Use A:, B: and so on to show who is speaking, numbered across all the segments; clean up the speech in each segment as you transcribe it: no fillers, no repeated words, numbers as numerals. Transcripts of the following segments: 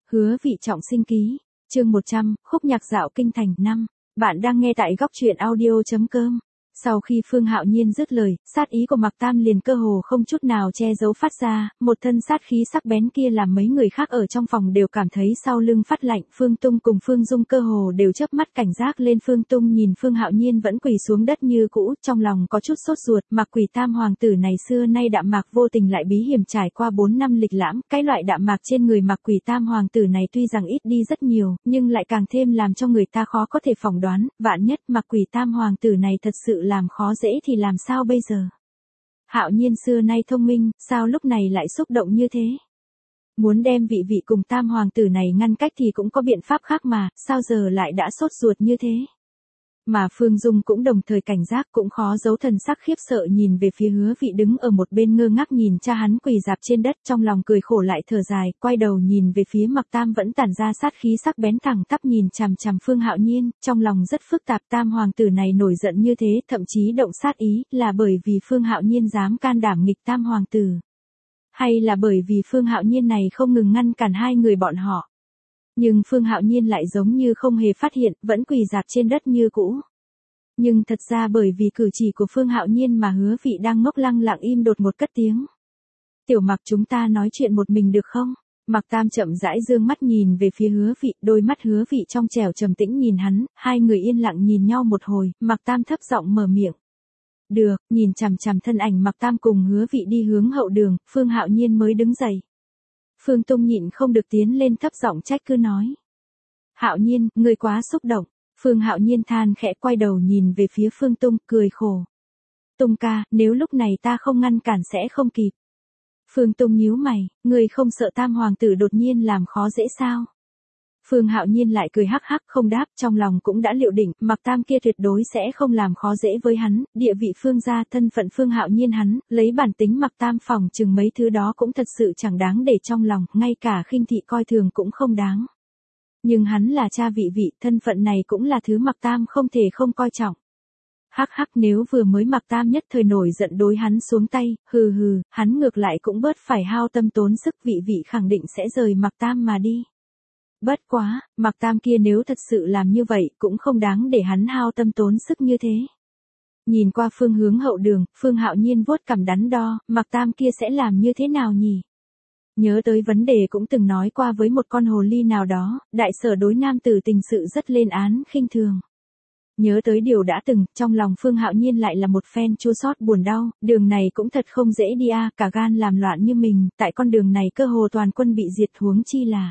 A: Hứa Vị trọng sinh ký, chương 100, khúc nhạc dạo kinh thành 5. Bạn đang nghe tại góc truyện audio.com. Sau khi Phương Hạo Nhiên dứt lời, sát ý của Mạc Tam liền cơ hồ không chút nào che giấu phát ra, một thân sát khí sắc bén kia làm mấy người khác ở trong phòng đều cảm thấy sau lưng phát lạnh. Phương Tung cùng Phương Dung cơ hồ đều chớp mắt cảnh giác lên. Phương Tung nhìn Phương Hạo Nhiên vẫn quỳ xuống đất như cũ, trong lòng có chút sốt ruột. Mạc Quỷ Tam hoàng tử này xưa nay đạm mạc vô tình lại bí hiểm, trải qua 4 năm lịch lãm, cái loại đạm mạc trên người Mạc Quỷ Tam hoàng tử này tuy rằng ít đi rất nhiều, nhưng lại càng thêm làm cho người ta khó có thể phỏng đoán. Vạn nhất Mạc Quỷ Tam hoàng tử này thật sự làm khó dễ thì làm sao bây giờ? Hạo Nhiên xưa nay thông minh, sao lúc này lại xúc động như thế? Muốn đem vị cùng Tam hoàng tử này ngăn cách thì cũng có biện pháp khác mà, sao giờ lại đã sốt ruột như thế? Mà Phương Dung cũng đồng thời cảnh giác, cũng khó giấu thần sắc khiếp sợ nhìn về phía Hứa Vị đứng ở một bên ngơ ngác nhìn cha hắn quỳ rạp trên đất, trong lòng cười khổ lại thở dài, quay đầu nhìn về phía Mạc Tam vẫn tản ra sát khí sắc bén thẳng tắp nhìn chằm chằm Phương Hạo Nhiên, trong lòng rất phức tạp. Tam hoàng tử này nổi giận như thế, thậm chí động sát ý, là bởi vì Phương Hạo Nhiên dám can đảm nghịch Tam hoàng tử, hay là bởi vì Phương Hạo Nhiên này không ngừng ngăn cản hai người bọn họ? Nhưng Phương Hạo Nhiên lại giống như không hề phát hiện, vẫn quỳ rạp trên đất như cũ. Nhưng thật ra bởi vì cử chỉ của Phương Hạo Nhiên mà Hứa Vị đang ngốc lăng lặng im đột một cất tiếng. Tiểu Mạc, chúng ta nói chuyện một mình được không? Mạc Tam chậm rãi dương mắt nhìn về phía Hứa Vị, đôi mắt Hứa Vị trong trẻo trầm tĩnh nhìn hắn, hai người yên lặng nhìn nhau một hồi, Mạc Tam thấp giọng mở miệng. Được, nhìn chằm chằm thân ảnh Mạc Tam cùng Hứa Vị đi hướng hậu đường, Phương Hạo Nhiên mới đứng dậy. Phương Tung nhịn không được tiến lên thấp giọng trách cứ nói. Hạo Nhiên, ngươi quá xúc động. Phương Hạo Nhiên than khẽ quay đầu nhìn về phía Phương Tung, cười khổ. Tung ca, nếu lúc này ta không ngăn cản sẽ không kịp. Phương Tung nhíu mày, ngươi không sợ Tam hoàng tử đột nhiên làm khó dễ sao? Phương Hạo Nhiên lại cười hắc hắc không đáp, trong lòng cũng đã liệu định, Mạc Tam kia tuyệt đối sẽ không làm khó dễ với hắn, địa vị Phương gia, thân phận Phương Hạo Nhiên hắn, lấy bản tính Mạc Tam phòng chừng mấy thứ đó cũng thật sự chẳng đáng để trong lòng, ngay cả khinh thị coi thường cũng không đáng. Nhưng hắn là cha vị, thân phận này cũng là thứ Mạc Tam không thể không coi trọng. Hắc hắc, nếu vừa mới Mạc Tam nhất thời nổi giận đối hắn xuống tay, hừ, hắn ngược lại cũng bớt phải hao tâm tốn sức, vị khẳng định sẽ rời Mạc Tam mà đi. Bất quá, Mạc Tam kia nếu thật sự làm như vậy, cũng không đáng để hắn hao tâm tốn sức như thế. Nhìn qua phương hướng hậu đường, Phương Hạo Nhiên vuốt cằm đắn đo, Mạc Tam kia sẽ làm như thế nào nhỉ? Nhớ tới vấn đề cũng từng nói qua với một con hồ ly nào đó, đại sở đối nam tử tình sự rất lên án khinh thường. Nhớ tới điều đã từng, trong lòng Phương Hạo Nhiên lại là một phen chua xót buồn đau, đường này cũng thật không dễ đi a, cả gan làm loạn như mình, tại con đường này cơ hồ toàn quân bị diệt, huống chi là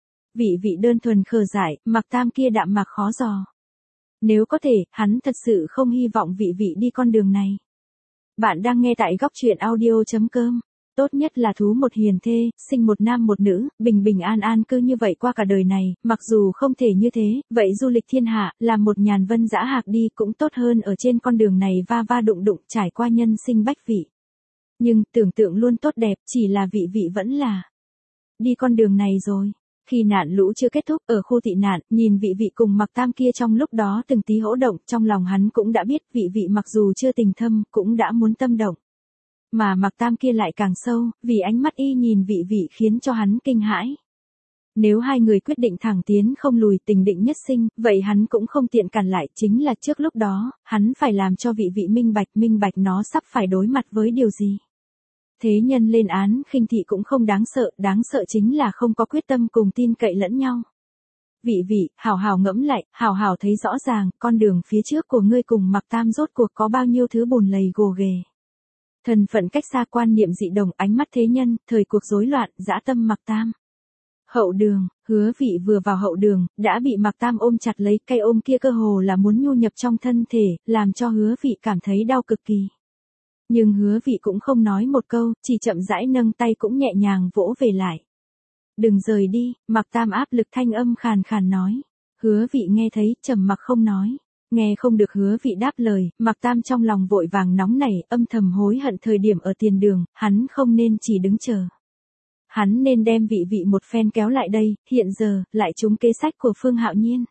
A: vị đơn thuần khờ dại, Mạc Tam kia đạm mạc khó dò. Nếu có thể, hắn thật sự không hy vọng vị đi con đường này. Bạn đang nghe tại góc truyện audio.com. Tốt nhất là thú một hiền thê, sinh một nam một nữ, bình an cư như vậy qua cả đời này, mặc dù không thể như thế, vậy du lịch thiên hạ, làm một nhàn vân dã hạc đi cũng tốt hơn ở trên con đường này va đụng trải qua nhân sinh bách vị. Nhưng, tưởng tượng luôn tốt đẹp, chỉ là vị vẫn là đi con đường này rồi. Khi nạn lũ chưa kết thúc, ở khu tị nạn, nhìn vị cùng Mạc Tam kia trong lúc đó từng tí hỗn động, trong lòng hắn cũng đã biết vị mặc dù chưa tình thâm, cũng đã muốn tâm động. Mà Mạc Tam kia lại càng sâu, vì ánh mắt y nhìn vị khiến cho hắn kinh hãi. Nếu hai người quyết định thẳng tiến không lùi, tình định nhất sinh, vậy hắn cũng không tiện cản lại, chính là trước lúc đó, hắn phải làm cho vị minh bạch nó sắp phải đối mặt với điều gì. Thế nhân lên án khinh thị cũng không đáng sợ chính là không có quyết tâm cùng tin cậy lẫn nhau. Vị, hảo ngẫm lại, hảo thấy rõ ràng, con đường phía trước của ngươi cùng Mạc Tam rốt cuộc có bao nhiêu thứ bùn lầy gồ ghề. Thân phận cách xa, quan niệm dị đồng, ánh mắt thế nhân, thời cuộc rối loạn, dã tâm Mạc Tam. Hậu đường, Hứa Vị vừa vào hậu đường, đã bị Mạc Tam ôm chặt lấy, cái ôm kia cơ hồ là muốn nhu nhập trong thân thể, làm cho Hứa Vị cảm thấy đau cực kỳ. Nhưng Hứa Vị cũng không nói một câu, chỉ chậm rãi nâng tay cũng nhẹ nhàng vỗ về lại. Đừng rời đi, Mạc Tam áp lực thanh âm khàn nói. Hứa Vị nghe thấy, trầm mặc không nói. Nghe không được Hứa Vị đáp lời, Mạc Tam trong lòng vội vàng nóng nảy, âm thầm hối hận thời điểm ở tiền đường, hắn không nên chỉ đứng chờ. Hắn nên đem vị một phen kéo lại đây, hiện giờ, lại trúng kế sách của Phương Hạo Nhiên.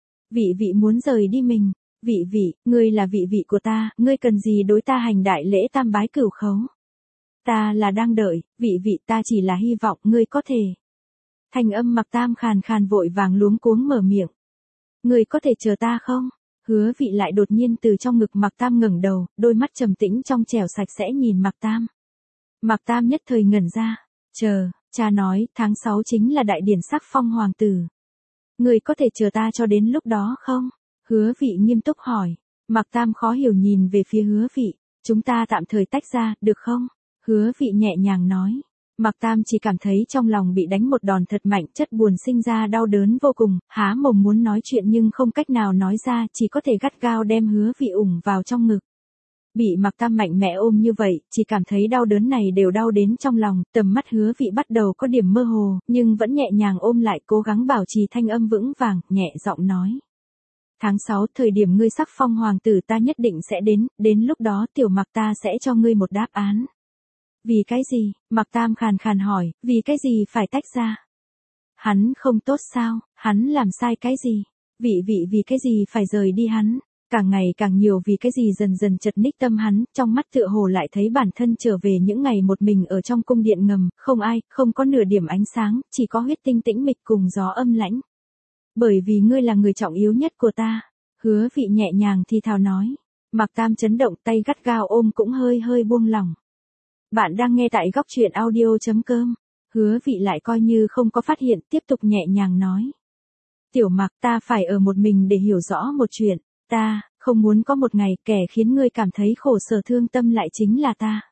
A: Vị muốn rời đi mình. Vị, ngươi là vị của ta, ngươi cần gì đối ta hành đại lễ tam bái cửu khấu. Ta là đang đợi, vị ta chỉ là hy vọng ngươi có thể Thanh âm Mạc Tam khàn khàn vội vàng luống cuống mở miệng. Người có thể chờ ta không? Hứa Vị lại đột nhiên từ trong ngực Mạc Tam ngẩng đầu, đôi mắt trầm tĩnh trong trẻo sạch sẽ nhìn Mạc Tam. Mạc Tam nhất thời ngẩn ra. Chờ, cha nói tháng 6 chính là đại điển sắc phong hoàng tử. Người có thể chờ ta cho đến lúc đó không? Hứa Vị nghiêm túc hỏi. Mạc Tam khó hiểu nhìn về phía Hứa Vị. Chúng ta tạm thời tách ra, được không? Hứa Vị nhẹ nhàng nói. Mạc Tam chỉ cảm thấy trong lòng bị đánh một đòn thật mạnh, chất buồn sinh ra đau đớn vô cùng, há mồm muốn nói chuyện nhưng không cách nào nói ra, chỉ có thể gắt gao đem Hứa Vị ủng vào trong ngực. Bị Mạc Tam mạnh mẽ ôm như vậy, chỉ cảm thấy đau đớn này đều đau đến trong lòng, tầm mắt Hứa Vị bắt đầu có điểm mơ hồ, nhưng vẫn nhẹ nhàng ôm lại, cố gắng bảo trì thanh âm vững vàng, nhẹ giọng nói. Tháng 6, thời điểm ngươi sắc phong hoàng tử ta nhất định sẽ đến lúc đó tiểu Mạc ta sẽ cho ngươi một đáp án. Vì cái gì? Mạc Tam khàn khàn hỏi, vì cái gì phải tách ra? Hắn không tốt sao? Hắn làm sai cái gì? Vì cái gì phải rời đi hắn? Càng ngày càng nhiều vì cái gì dần dần chật ních tâm hắn, trong mắt tựa hồ lại thấy bản thân trở về những ngày một mình ở trong cung điện ngầm, không ai, không có nửa điểm ánh sáng, chỉ có huyết tinh tĩnh mịch cùng gió âm lãnh. Bởi vì ngươi là người trọng yếu nhất của ta. Hứa Vị nhẹ nhàng thì thào nói. Mạc Tam chấn động, tay gắt gao ôm cũng hơi hơi buông lỏng. Bạn đang nghe tại góc truyện audio.com. Hứa Vị lại coi như không có phát hiện, tiếp tục nhẹ nhàng nói. Tiểu Mạc, ta phải ở một mình để hiểu rõ một chuyện. Ta, không muốn có một ngày kẻ khiến ngươi cảm thấy khổ sở thương tâm lại chính là ta.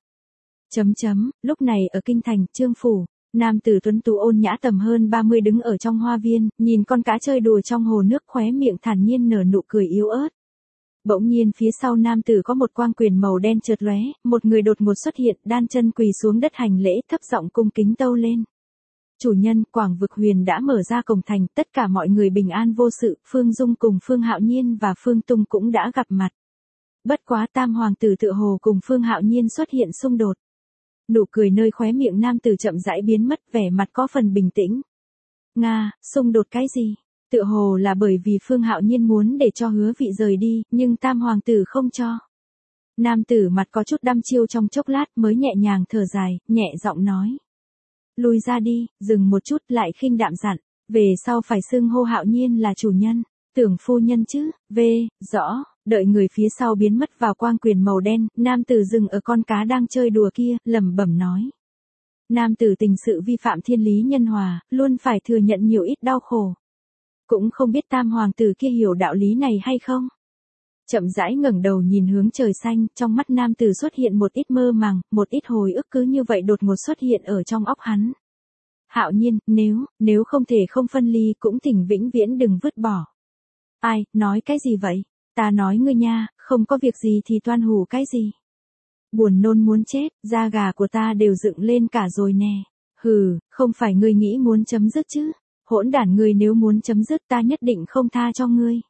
A: Lúc này ở kinh thành, Trương phủ, nam tử tuấn tú ôn nhã tầm hơn 30 đứng ở trong hoa viên, nhìn con cá chơi đùa trong hồ nước, khóe miệng thản nhiên nở nụ cười yếu ớt. Bỗng nhiên phía sau nam tử có một quang quyền màu đen chợt lóe, một người đột ngột xuất hiện, đan chân quỳ xuống đất hành lễ, thấp giọng cung kính tâu lên. Chủ nhân, Quảng Vực Huyền đã mở ra cổng thành, tất cả mọi người bình an vô sự, Phương Dung cùng Phương Hạo Nhiên và Phương Tung cũng đã gặp mặt. Bất quá tam hoàng tử tựa hồ cùng Phương Hạo Nhiên xuất hiện xung đột. Nụ cười nơi khóe miệng nam tử chậm rãi biến mất, vẻ mặt có phần bình tĩnh. Nga, xung đột cái gì? Tựa hồ là bởi vì Phương Hạo Nhiên muốn để cho Hứa Vị rời đi, nhưng tam hoàng tử không cho. Nam tử mặt có chút đăm chiêu trong chốc lát mới nhẹ nhàng thở dài, nhẹ giọng nói. Lùi ra đi, dừng một chút lại khinh đạm dặn, về sau phải xưng hô Hạo Nhiên là chủ nhân, tưởng phu nhân chứ, rõ, đợi người phía sau biến mất vào quang quyền màu đen, nam tử dừng ở con cá đang chơi đùa kia, lẩm bẩm nói. Nam tử tình sự vi phạm thiên lý nhân hòa, luôn phải thừa nhận nhiều ít đau khổ. Cũng không biết tam hoàng tử kia hiểu đạo lý này hay không? Chậm rãi ngẩng đầu nhìn hướng trời xanh, trong mắt nam tử xuất hiện một ít mơ màng, một ít hồi ức cứ như vậy đột ngột xuất hiện ở trong óc hắn. Hạo Nhiên, nếu không thể không phân ly cũng thỉnh vĩnh viễn đừng vứt bỏ. Ai, nói cái gì vậy? Ta nói ngươi nha, không có việc gì thì toan hù cái gì? Buồn nôn muốn chết, da gà của ta đều dựng lên cả rồi nè. Hừ, không phải ngươi nghĩ muốn chấm dứt chứ? Hỗn đản, ngươi nếu muốn chấm dứt ta nhất định không tha cho ngươi.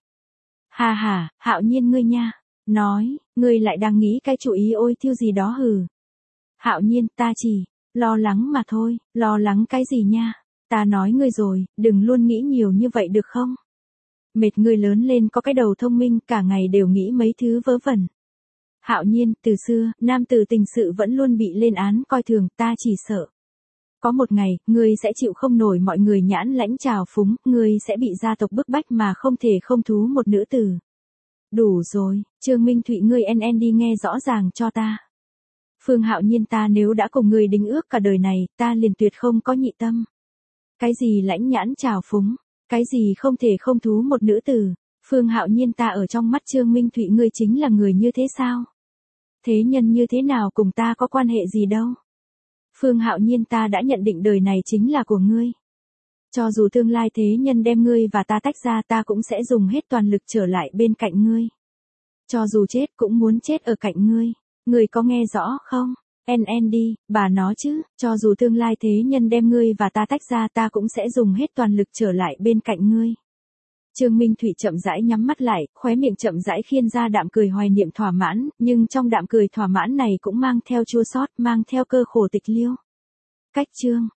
A: Hà, Hạo Nhiên ngươi nha. Nói, ngươi lại đang nghĩ cái chủ ý ôi thiêu gì đó hừ. Hạo Nhiên, ta chỉ lo lắng mà thôi, lo lắng cái gì nha? Ta nói ngươi rồi, đừng luôn nghĩ nhiều như vậy được không? Mệt ngươi lớn lên có cái đầu thông minh, cả ngày đều nghĩ mấy thứ vớ vẩn. Hạo Nhiên, từ xưa, nam tử tình sự vẫn luôn bị lên án coi thường, ta chỉ sợ. Có một ngày, ngươi sẽ chịu không nổi mọi người nhãn lãnh trào phúng, ngươi sẽ bị gia tộc bức bách mà không thể không thú một nữ tử. Đủ rồi, Trương Minh Thụy ngươi đi nghe rõ ràng cho ta. Phương Hạo Nhiên, ta nếu đã cùng ngươi đính ước cả đời này, ta liền tuyệt không có nhị tâm. Cái gì lãnh nhãn trào phúng, cái gì không thể không thú một nữ tử, Phương Hạo Nhiên, ta ở trong mắt Trương Minh Thụy ngươi chính là người như thế sao? Thế nhân như thế nào cùng ta có quan hệ gì đâu? Phương Hạo Nhiên, ta đã nhận định đời này chính là của ngươi. Cho dù tương lai thế nhân đem ngươi và ta tách ra, ta cũng sẽ dùng hết toàn lực trở lại bên cạnh ngươi. Cho dù chết cũng muốn chết ở cạnh ngươi. Ngươi có nghe rõ không? đi, bà nói chứ, cho dù tương lai thế nhân đem ngươi và ta tách ra, ta cũng sẽ dùng hết toàn lực trở lại bên cạnh ngươi. Trương Minh Thụy chậm rãi nhắm mắt lại, khóe miệng chậm rãi khiên ra đạm cười hoài niệm thỏa mãn, nhưng trong đạm cười thỏa mãn này cũng mang theo chua xót, mang theo cơ khổ tịch liêu. Cách chương